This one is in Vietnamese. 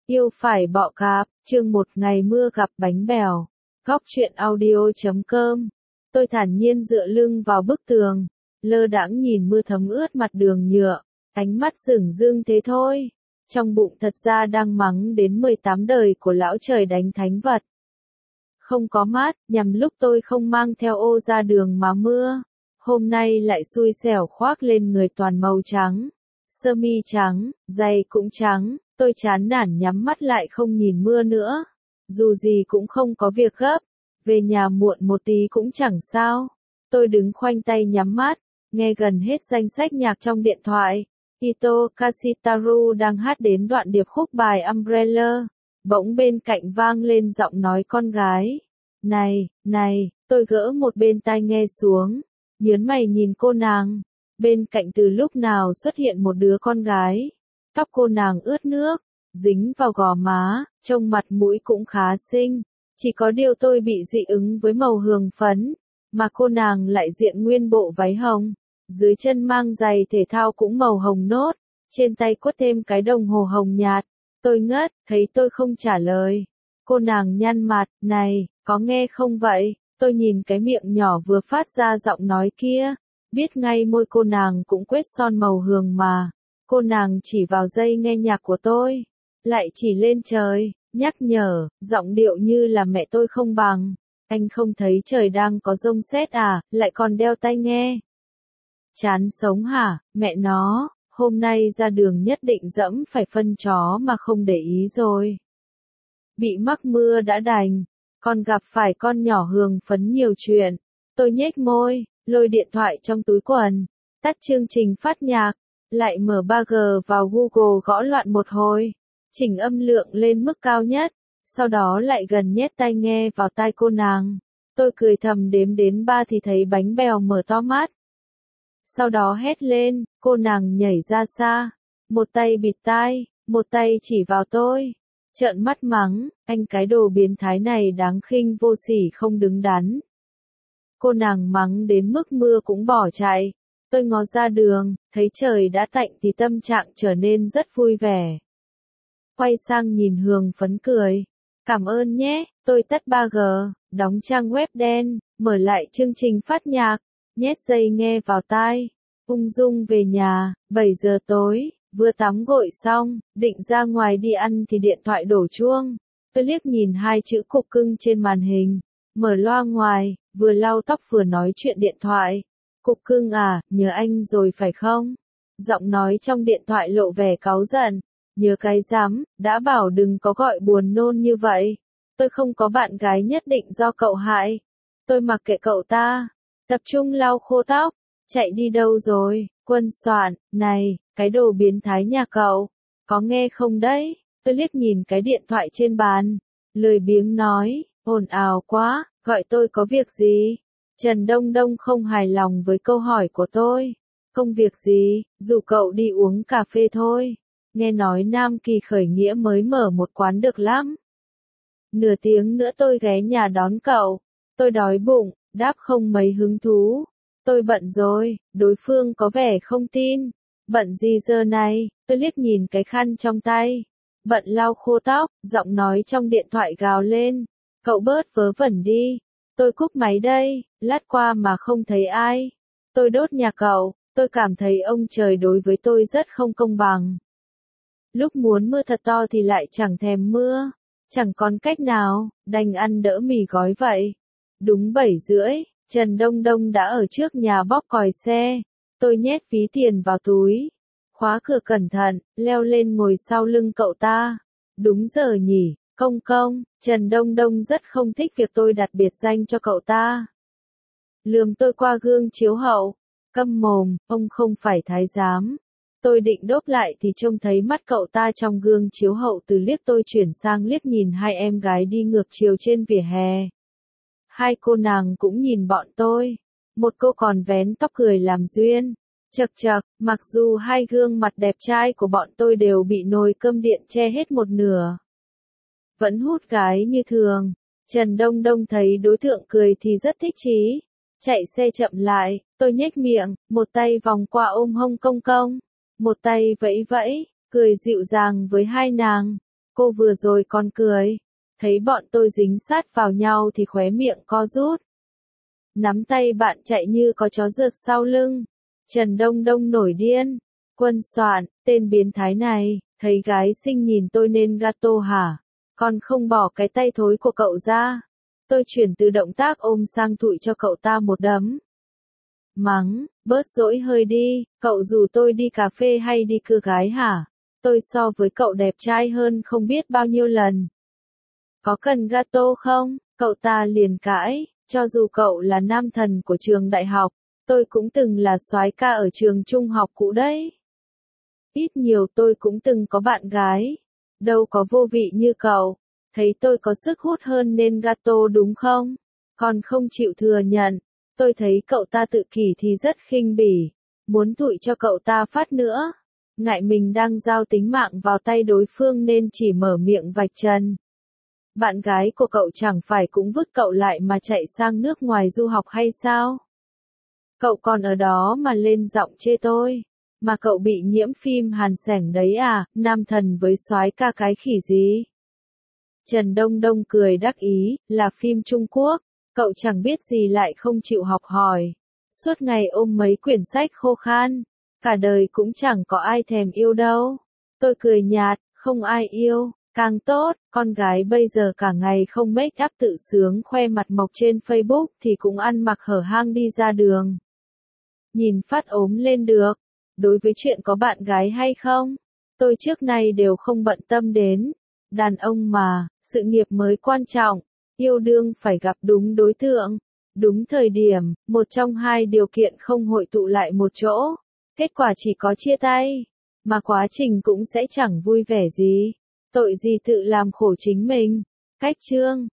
Yêu phải bọ cạp, chương 1 ngày mưa gặp bánh bèo. Góc truyện audio.com. Tôi thản nhiên dựa lưng vào bức tường, lơ đãng nhìn mưa thấm ướt mặt đường nhựa, ánh mắt dửng dưng thế thôi. Trong bụng thật ra đang mắng đến 18 đời của lão trời đánh thánh vật. Không có mát, nhằm lúc tôi không mang theo ô ra đường mà mưa. Hôm nay lại xui xẻo khoác lên người toàn màu trắng. Sơ mi trắng, giày cũng trắng, tôi chán nản nhắm mắt lại không nhìn mưa nữa. Dù gì cũng không có việc gấp, về nhà muộn một tí cũng chẳng sao. Tôi đứng khoanh tay nhắm mắt, nghe gần hết danh sách nhạc trong điện thoại. Ito Kashitaru đang hát đến đoạn điệp khúc bài Umbrella. Bỗng bên cạnh vang lên giọng nói con gái. Này, tôi gỡ một bên tai nghe xuống, nhớn mày nhìn cô nàng. Bên cạnh từ lúc nào xuất hiện một đứa con gái. Tóc cô nàng ướt nước, dính vào gò má, trông mặt mũi cũng khá xinh. Chỉ có điều tôi bị dị ứng với màu hường phấn, mà cô nàng lại diện nguyên bộ váy hồng. Dưới chân mang giày thể thao cũng màu hồng nốt, trên tay quất thêm cái đồng hồ hồng nhạt. Tôi ngất, thấy tôi không trả lời. Cô nàng nhăn mặt, này, có nghe không vậy? Tôi nhìn cái miệng nhỏ vừa phát ra giọng nói kia, biết ngay môi cô nàng cũng quết son màu hường mà. Cô nàng chỉ vào dây nghe nhạc của tôi, lại chỉ lên trời, nhắc nhở, giọng điệu như là mẹ tôi không bằng. Anh không thấy trời đang có giông sét à, lại còn đeo tai nghe. Chán sống hả, mẹ nó, hôm nay ra đường nhất định dẫm phải phân chó mà không để ý rồi. Bị mắc mưa đã đành, còn gặp phải con nhỏ hường phấn nhiều chuyện. Tôi nhếch môi, lôi điện thoại trong túi quần, tắt chương trình phát nhạc, lại mở 3G vào Google gõ loạn một hồi, chỉnh âm lượng lên mức cao nhất, sau đó lại gần nhét tai nghe vào tai cô nàng. Tôi cười thầm đếm đến 3 thì thấy bánh bèo mở to mắt. Sau đó hét lên, cô nàng nhảy ra xa, một tay bịt tai, một tay chỉ vào tôi, trợn mắt mắng, anh cái đồ biến thái này đáng khinh vô sỉ không đứng đắn. Cô nàng mắng đến mức mưa cũng bỏ chạy. Tôi ngó ra đường, thấy trời đã tạnh thì tâm trạng trở nên rất vui vẻ. Quay sang nhìn hường phấn cười. Cảm ơn nhé, tôi tắt 3G, đóng trang web đen, mở lại chương trình phát nhạc, nhét dây nghe vào tai, ung dung về nhà. 7 giờ tối, vừa tắm gội xong, định ra ngoài đi ăn thì điện thoại đổ chuông. Tôi liếc nhìn 2 chữ cục cưng trên màn hình, mở loa ngoài, vừa lau tóc vừa nói chuyện điện thoại. Cục cưng à, nhớ anh rồi phải không? Giọng nói trong điện thoại lộ vẻ cáu giận. Nhớ cái rắm, đã bảo đừng có gọi buồn nôn như vậy. Tôi không có bạn gái nhất định do cậu hại. Tôi mặc kệ cậu ta. Tập trung lau khô tóc. Chạy đi đâu rồi, Quân Soạn, này, cái đồ biến thái nhà cậu. Có nghe không đấy? Tôi liếc nhìn cái điện thoại trên bàn. Lười biếng nói, ồn ào quá, gọi tôi có việc gì? Trần Đông Đông không hài lòng với câu hỏi của tôi. Công việc gì, rủ cậu đi uống cà phê thôi. Nghe nói Nam Kỳ khởi nghĩa mới mở một quán được lắm. Nửa tiếng nữa tôi ghé nhà đón cậu. Tôi đói bụng, đáp không mấy hứng thú. Tôi bận rồi, đối phương có vẻ không tin. Bận gì giờ này, tôi liếc nhìn cái khăn trong tay. Bận lau khô tóc, giọng nói trong điện thoại gào lên. Cậu bớt vớ vẩn đi. Tôi cúp máy đây, lát qua mà không thấy ai. Tôi đốt nhà cậu, tôi cảm thấy ông trời đối với tôi rất không công bằng. Lúc muốn mưa thật to thì lại chẳng thèm mưa. Chẳng còn cách nào, đành ăn đỡ mì gói vậy. Đúng 7 rưỡi, Trần Đông Đông đã ở trước nhà bóp còi xe. Tôi nhét ví tiền vào túi, khóa cửa cẩn thận, leo lên ngồi sau lưng cậu ta. Đúng giờ nhỉ, công, Trần Đông Đông rất không thích việc tôi đặt biệt danh cho cậu ta. Lườm tôi qua gương chiếu hậu, câm mồm, ông không phải thái giám. Tôi định đốp lại thì trông thấy mắt cậu ta trong gương chiếu hậu, từ liếc tôi chuyển sang liếc nhìn 2 em gái đi ngược chiều trên vỉa hè. 2 cô nàng cũng nhìn bọn tôi. Một cô còn vén tóc cười làm duyên. Chậc, mặc dù 2 gương mặt đẹp trai của bọn tôi đều bị nồi cơm điện che hết một nửa. Vẫn hút gái như thường. Trần Đông Đông thấy đối tượng cười thì rất thích chí. Chạy xe chậm lại, tôi nhếch miệng, một tay vòng qua ôm hông công, một tay vẫy vẫy, cười dịu dàng với 2 nàng. Cô vừa rồi còn cười. Thấy bọn tôi dính sát vào nhau thì khóe miệng co rút. Nắm tay bạn chạy như có chó rượt sau lưng. Trần Đông Đông nổi điên. Quân Soạn, tên biến thái này, thấy gái xinh nhìn tôi nên gato hả? Còn không bỏ cái tay thối của cậu ra. Tôi chuyển từ động tác ôm sang thụi cho cậu ta một đấm. Mắng, bớt dỗi hơi đi, cậu rủ tôi đi cà phê hay đi cưa gái hả? Tôi so với cậu đẹp trai hơn không biết bao nhiêu lần. Có cần gato không? Cậu ta liền cãi, cho dù cậu là nam thần của trường đại học, tôi cũng từng là soái ca ở trường trung học cũ đấy. Ít nhiều tôi cũng từng có bạn gái. Đâu có vô vị như cậu. Thấy tôi có sức hút hơn nên gato đúng không? Còn không chịu thừa nhận. Tôi thấy cậu ta tự kỷ thì rất khinh bỉ. Muốn thụi cho cậu ta phát nữa. Ngại mình đang giao tính mạng vào tay đối phương nên chỉ mở miệng vạch trần. Bạn gái của cậu chẳng phải cũng vứt cậu lại mà chạy sang nước ngoài du học hay sao? Cậu còn ở đó mà lên giọng chê tôi. Mà cậu bị nhiễm phim Hàn Sẻng đấy à, nam thần với soái ca cái khỉ gì? Trần Đông Đông cười đắc ý, là phim Trung Quốc, cậu chẳng biết gì lại không chịu học hỏi. Suốt ngày ôm mấy quyển sách khô khan, cả đời cũng chẳng có ai thèm yêu đâu. Tôi cười nhạt, không ai yêu, càng tốt, con gái bây giờ cả ngày không make up tự sướng khoe mặt mộc trên Facebook thì cũng ăn mặc hở hang đi ra đường. Nhìn phát ốm lên được. Đối với chuyện có bạn gái hay không, tôi trước nay đều không bận tâm đến. Đàn ông mà, sự nghiệp mới quan trọng, yêu đương phải gặp đúng đối tượng, đúng thời điểm, một trong hai điều kiện không hội tụ lại một chỗ. Kết quả chỉ có chia tay, mà quá trình cũng sẽ chẳng vui vẻ gì. Tội gì tự làm khổ chính mình. Cách chương